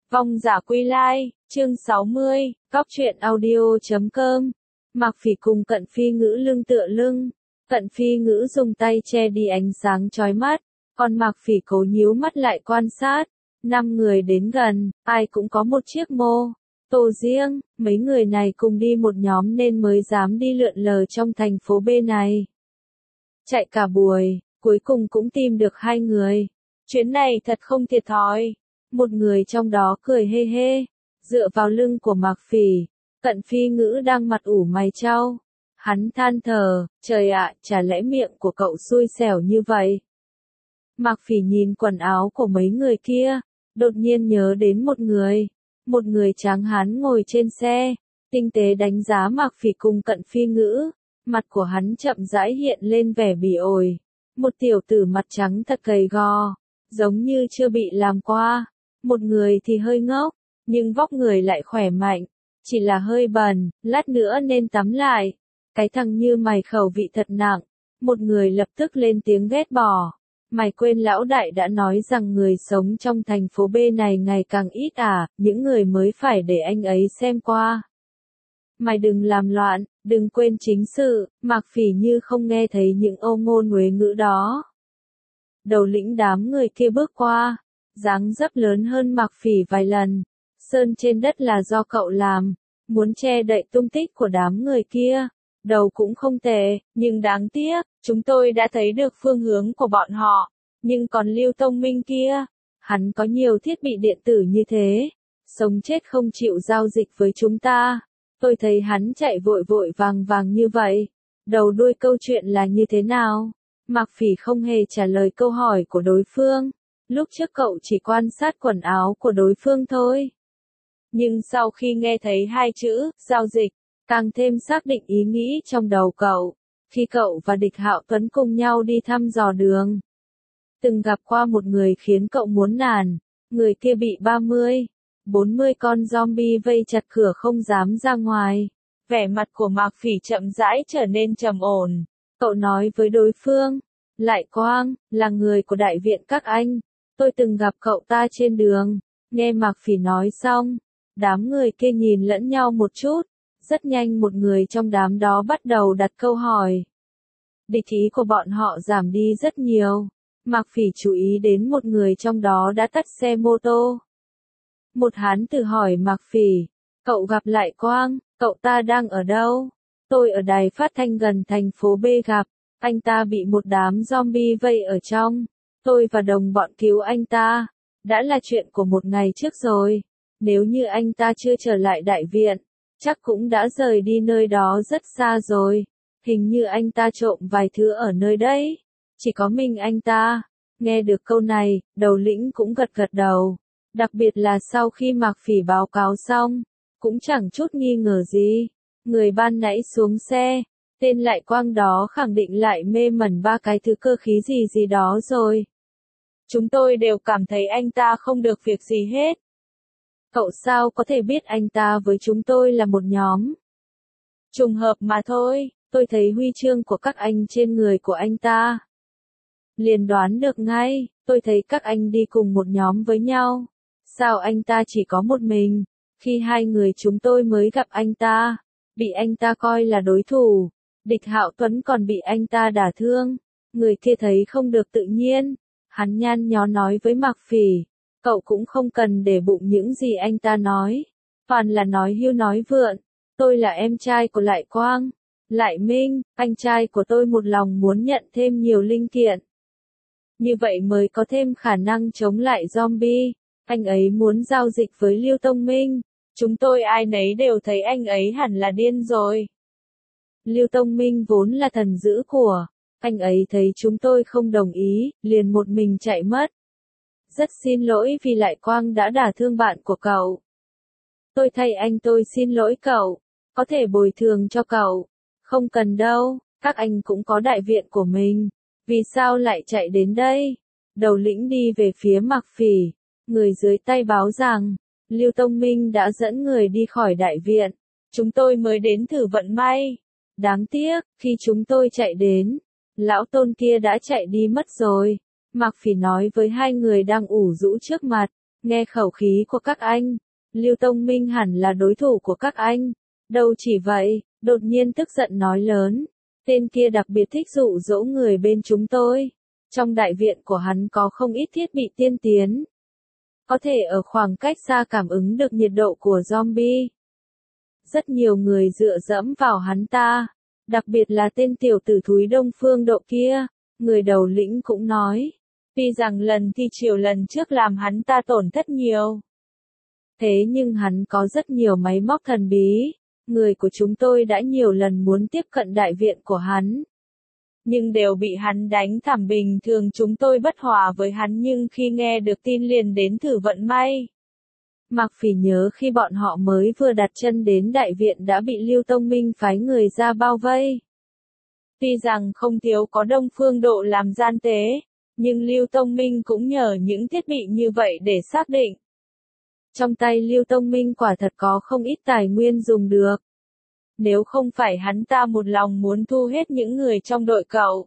Vong giả quy lai, chương 60, Cóc truyện audio.com. Mạc Phỉ cùng Cận Phi Ngữ lưng tựa lưng. Cận Phi Ngữ dùng tay che đi ánh sáng chói mắt, còn Mạc Phỉ cố nhíu mắt lại quan sát. 5 người đến gần, ai cũng có một chiếc mô tô riêng, mấy người này cùng đi một nhóm nên mới dám đi lượn lờ trong thành phố B này. Chạy cả buổi, cuối cùng cũng tìm được 2 người. Chuyến này thật không thiệt thòi. Một người trong đó cười hê hê, dựa vào lưng của Mạc Phỉ. Cận Phi Ngữ đang mặt ủ mày chau. Hắn than thở, trời ạ, chả lẽ miệng của cậu xui xẻo như vậy. Mạc Phỉ nhìn quần áo của mấy người kia, đột nhiên nhớ đến một người tráng hán ngồi trên xe, tinh tế đánh giá Mạc Phỉ cùng Cận Phi Ngữ, mặt của hắn chậm rãi hiện lên vẻ bỉ ổi. Một tiểu tử mặt trắng thật gầy gò, giống như chưa bị làm qua. Một người thì hơi ngốc, nhưng vóc người lại khỏe mạnh, chỉ là hơi bẩn, lát nữa nên tắm lại. Cái thằng như mày khẩu vị thật nặng. Một người lập tức lên tiếng ghét bỏ. Mày quên lão đại đã nói rằng người sống trong thành phố B này ngày càng ít à, những người mới phải để anh ấy xem qua. Mày đừng làm loạn, đừng quên chính sự. Mạc Phỉ như không nghe thấy những ô ngôn uế ngữ đó. Đầu lĩnh đám người kia bước qua, dáng dấp lớn hơn Mạc Phỉ vài lần. Sơn trên đất là do cậu làm, muốn che đậy tung tích của đám người kia. Đầu cũng không tệ, nhưng đáng tiếc, chúng tôi đã thấy được phương hướng của bọn họ. Nhưng còn Lưu Tông Minh kia, hắn có nhiều thiết bị điện tử như thế, sống chết không chịu giao dịch với chúng ta. Tôi thấy hắn chạy vội vội vàng vàng như vậy. Đầu đuôi câu chuyện là như thế nào? Mạc Phỉ không hề trả lời câu hỏi của đối phương. Lúc trước cậu chỉ quan sát quần áo của đối phương thôi. Nhưng sau khi nghe thấy 2 chữ, giao dịch, càng thêm xác định ý nghĩ trong đầu cậu. Khi cậu và Địch Hạo Tuấn cùng nhau đi thăm dò đường, từng gặp qua một người khiến cậu muốn nản. Người kia bị 30-40 con zombie vây chặt cửa không dám ra ngoài. Vẻ mặt của Mạc Phỉ chậm rãi trở nên trầm ổn. Cậu nói với đối phương, Lại Quang, là người của đại viện các anh. Tôi từng gặp cậu ta trên đường. Nghe Mạc Phỉ nói xong, đám người kia nhìn lẫn nhau một chút. Rất nhanh một người trong đám đó bắt đầu đặt câu hỏi. Địch ý của bọn họ giảm đi rất nhiều. Mạc Phỉ chú ý đến một người trong đó đã tắt xe mô tô. Một hán tử hỏi Mạc Phỉ, cậu gặp Lại Quang, cậu ta đang ở đâu? Tôi ở đài phát thanh gần thành phố B gặp, anh ta bị một đám zombie vây ở trong. Tôi và đồng bọn cứu anh ta. Đã là chuyện của một ngày trước rồi. Nếu như anh ta chưa trở lại đại viện, chắc cũng đã rời đi nơi đó rất xa rồi. Hình như anh ta trộm vài thứ ở nơi đấy. Chỉ có mình anh ta. Nghe được câu này, đầu lĩnh cũng gật gật đầu. Đặc biệt là sau khi Mạc Phỉ báo cáo xong, cũng chẳng chút nghi ngờ gì. Người ban nãy xuống xe, tên Lại Quang đó khẳng định lại mê mẩn 3 cái thứ cơ khí gì đó rồi. Chúng tôi đều cảm thấy anh ta không được việc gì hết. Cậu sao có thể biết anh ta với chúng tôi là một nhóm? Trùng hợp mà thôi, tôi thấy huy chương của các anh trên người của anh ta. Liền đoán được ngay, tôi thấy các anh đi cùng một nhóm với nhau. Sao anh ta chỉ có một mình? Khi 2 người chúng tôi mới gặp anh ta, bị anh ta coi là đối thủ. Địch Hạo Tuấn còn bị anh ta đả thương. Người kia thấy không được tự nhiên. Hắn nhăn nhó nói với Mạc Phỉ, cậu cũng không cần để bụng những gì anh ta nói. Toàn là nói hưu nói vượn. Tôi là em trai của Lại Quang. Lại Minh, anh trai của tôi một lòng muốn nhận thêm nhiều linh kiện. Như vậy mới có thêm khả năng chống lại zombie. Anh ấy muốn giao dịch với Lưu Tông Minh. Chúng tôi ai nấy đều thấy anh ấy hẳn là điên rồi. Lưu Tông Minh vốn là thần dữ của. Anh ấy thấy chúng tôi không đồng ý, liền một mình chạy mất. Rất xin lỗi vì Lại Quang đã đả thương bạn của cậu. Tôi thay anh tôi xin lỗi cậu. Có thể bồi thường cho cậu. Không cần đâu, các anh cũng có đại viện của mình. Vì sao lại chạy đến đây? Đầu lĩnh đi về phía Mạc Phỉ. Người dưới tay báo rằng, Lưu Tông Minh đã dẫn người đi khỏi đại viện. Chúng tôi mới đến thử vận may. Đáng tiếc, khi chúng tôi chạy đến, lão tôn kia đã chạy đi mất rồi. Mạc Phỉ nói với 2 người đang ủ rũ trước mặt. Nghe khẩu khí của các anh, Lưu Tông Minh hẳn là đối thủ của các anh. Đâu chỉ vậy, đột nhiên tức giận nói lớn. Tên kia đặc biệt thích dụ dỗ người bên chúng tôi. Trong đại viện của hắn có không ít thiết bị tiên tiến. Có thể ở khoảng cách xa cảm ứng được nhiệt độ của zombie. Rất nhiều người dựa dẫm vào hắn ta. Đặc biệt là tên tiểu tử thúi Đông Phương Độ kia. Người đầu lĩnh cũng nói. Tuy rằng lần thi triều lần trước làm hắn ta tổn thất nhiều. Thế nhưng hắn có rất nhiều máy móc thần bí. Người của chúng tôi đã nhiều lần muốn tiếp cận đại viện của hắn. Nhưng đều bị hắn đánh thảm, bình thường chúng tôi bất hòa với hắn, nhưng khi nghe được tin liền đến thử vận may. Mạc Phỉ nhớ khi bọn họ mới vừa đặt chân đến đại viện đã bị Lưu Tông Minh phái người ra bao vây. Tuy rằng không thiếu có Đông Phương Độ làm gian tế, nhưng Lưu Tông Minh cũng nhờ những thiết bị như vậy để xác định. Trong tay Lưu Tông Minh quả thật có không ít tài nguyên dùng được. Nếu không phải hắn ta một lòng muốn thu hết những người trong đội cậu.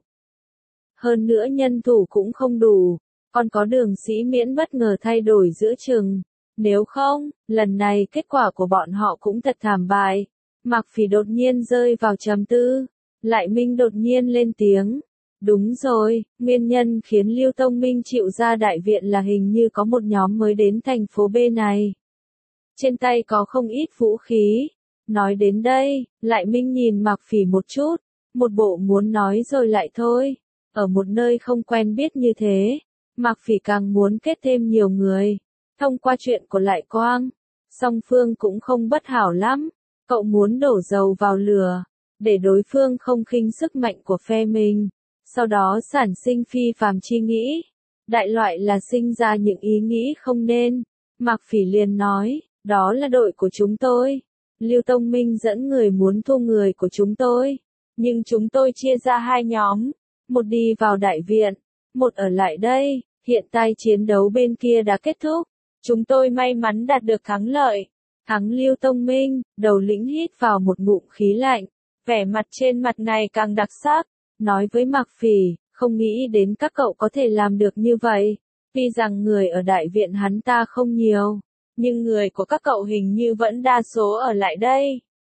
Hơn nữa nhân thủ cũng không đủ, còn có Đường Sĩ Miễn bất ngờ thay đổi giữa chừng. Nếu không, lần này kết quả của bọn họ cũng thật thảm bại. Mạc Phỉ đột nhiên rơi vào trầm tư. Lại Minh đột nhiên lên tiếng. Đúng rồi, nguyên nhân khiến Lưu Tông Minh chịu ra đại viện là hình như có một nhóm mới đến thành phố B này. Trên tay có không ít vũ khí. Nói đến đây, Lại Minh nhìn Mạc Phỉ một chút, một bộ muốn nói rồi lại thôi. Ở một nơi không quen biết như thế, Mạc Phỉ càng muốn kết thêm nhiều người. Thông qua chuyện của Lại Quang, song phương cũng không bất hảo lắm. Cậu muốn đổ dầu vào lửa, để đối phương không khinh sức mạnh của phe mình. Sau đó sản sinh phi phàm chi nghĩ. Đại loại là sinh ra những ý nghĩ không nên. Mạc Phỉ liền nói, đó là đội của chúng tôi. Lưu Tông Minh dẫn người muốn thu người của chúng tôi. Nhưng chúng tôi chia ra hai nhóm. Một đi vào đại viện, một ở lại đây. Hiện tại chiến đấu bên kia đã kết thúc. Chúng tôi may mắn đạt được thắng lợi. Thắng Lưu Tông Minh, đầu lĩnh hít vào một ngụm khí lạnh. Vẻ mặt trên mặt ngày càng đặc sắc. Nói với Mạc Phỉ, không nghĩ đến các cậu có thể làm được như vậy. Tuy rằng người ở đại viện hắn ta không nhiều. Nhưng người của các cậu hình như vẫn đa số ở lại đây.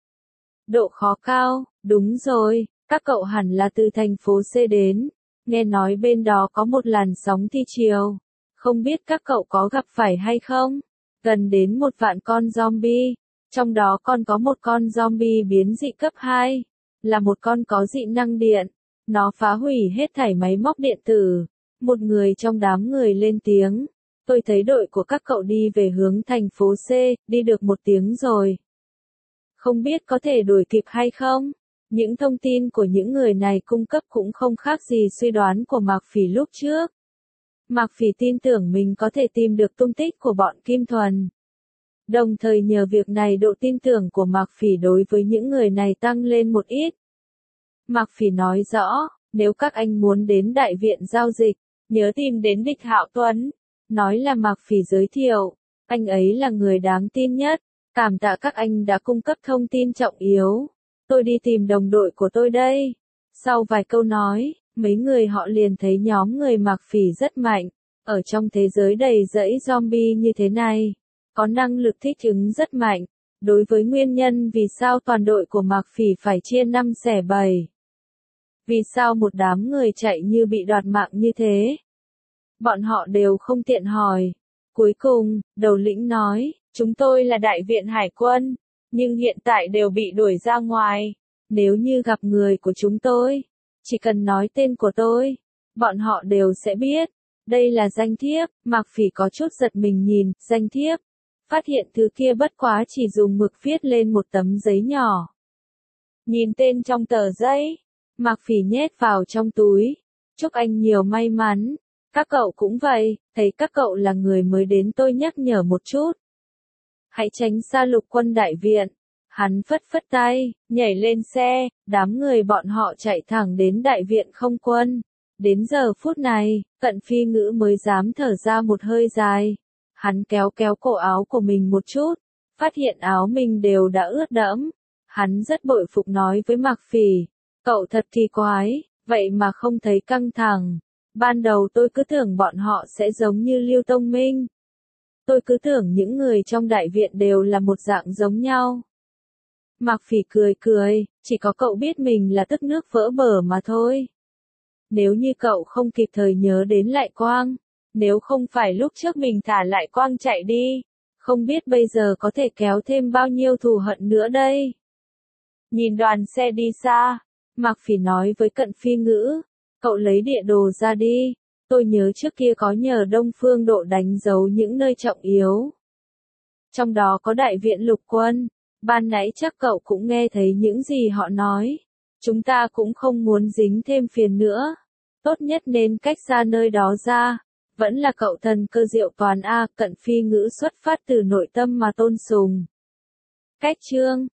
Độ khó cao, đúng rồi, các cậu hẳn là từ thành phố C đến. Nghe nói bên đó có một làn sóng thi triều. Không biết các cậu có gặp phải hay không? Gần đến 1 vạn con zombie. Trong đó còn có một con zombie biến dị cấp 2. Là một con có dị năng điện. Nó phá hủy hết thảy máy móc điện tử. Một người trong đám người lên tiếng. Tôi thấy đội của các cậu đi về hướng thành phố C, đi được 1 tiếng rồi. Không biết có thể đuổi kịp hay không? Những thông tin của những người này cung cấp cũng không khác gì suy đoán của Mạc Phỉ lúc trước. Mạc Phỉ tin tưởng mình có thể tìm được tung tích của bọn Kim Thuần. Đồng thời nhờ việc này độ tin tưởng của Mạc Phỉ đối với những người này tăng lên một ít. Mạc Phỉ nói rõ, nếu các anh muốn đến đại viện giao dịch, nhớ tìm đến Địch Hạo Tuấn. Nói là Mạc Phỉ giới thiệu, anh ấy là người đáng tin nhất. Cảm tạ các anh đã cung cấp thông tin trọng yếu. Tôi đi tìm đồng đội của tôi đây. Sau vài câu nói, mấy người họ liền thấy nhóm người Mạc Phỉ rất mạnh. Ở trong thế giới đầy rẫy zombie như thế này, có năng lực thích ứng rất mạnh. Đối với nguyên nhân vì sao toàn đội của Mạc Phỉ phải chia 5 xẻ 7. Vì sao một đám người chạy như bị đoạt mạng như thế? Bọn họ đều không tiện hỏi. Cuối cùng, đầu lĩnh nói, chúng tôi là đại viện hải quân, nhưng hiện tại đều bị đuổi ra ngoài. Nếu như gặp người của chúng tôi, chỉ cần nói tên của tôi, bọn họ đều sẽ biết. Đây là danh thiếp. Mạc Phỉ có chút giật mình nhìn danh thiếp. Phát hiện thứ kia bất quá chỉ dùng mực viết lên một tấm giấy nhỏ. Nhìn tên trong tờ giấy, Mạc Phỉ nhét vào trong túi. Chúc anh nhiều may mắn. Các cậu cũng vậy, thấy các cậu là người mới đến tôi nhắc nhở một chút. Hãy tránh xa Lục quân đại viện. Hắn phất phất tay, nhảy lên xe, đám người bọn họ chạy thẳng đến đại viện không quân. Đến giờ phút này, Cận Phi Ngữ mới dám thở ra một hơi dài. Hắn kéo kéo cổ áo của mình một chút, phát hiện áo mình đều đã ướt đẫm. Hắn rất bội phục nói với Mạc Phỉ, cậu thật kỳ quái, vậy mà không thấy căng thẳng. Ban đầu tôi cứ tưởng bọn họ sẽ giống như Lưu Tông Minh. Tôi cứ tưởng những người trong đại viện đều là một dạng giống nhau. Mạc Phỉ cười cười, chỉ có cậu biết mình là tức nước vỡ bờ mà thôi. Nếu như cậu không kịp thời nhớ đến Lại Quang, nếu không phải lúc trước mình thả Lại Quang chạy đi, không biết bây giờ có thể kéo thêm bao nhiêu thù hận nữa đây. Nhìn đoàn xe đi xa, Mạc Phỉ nói với Cận Phi Ngữ, cậu lấy địa đồ ra đi, tôi nhớ trước kia có nhờ Đông Phương Độ đánh dấu những nơi trọng yếu. Trong đó có đại viện lục quân, ban nãy chắc cậu cũng nghe thấy những gì họ nói. Chúng ta cũng không muốn dính thêm phiền nữa. Tốt nhất nên cách xa nơi đó ra. Vẫn là cậu thần cơ diệu toàn A. Cận Phi Ngữ xuất phát từ nội tâm mà tôn sùng. Cách chương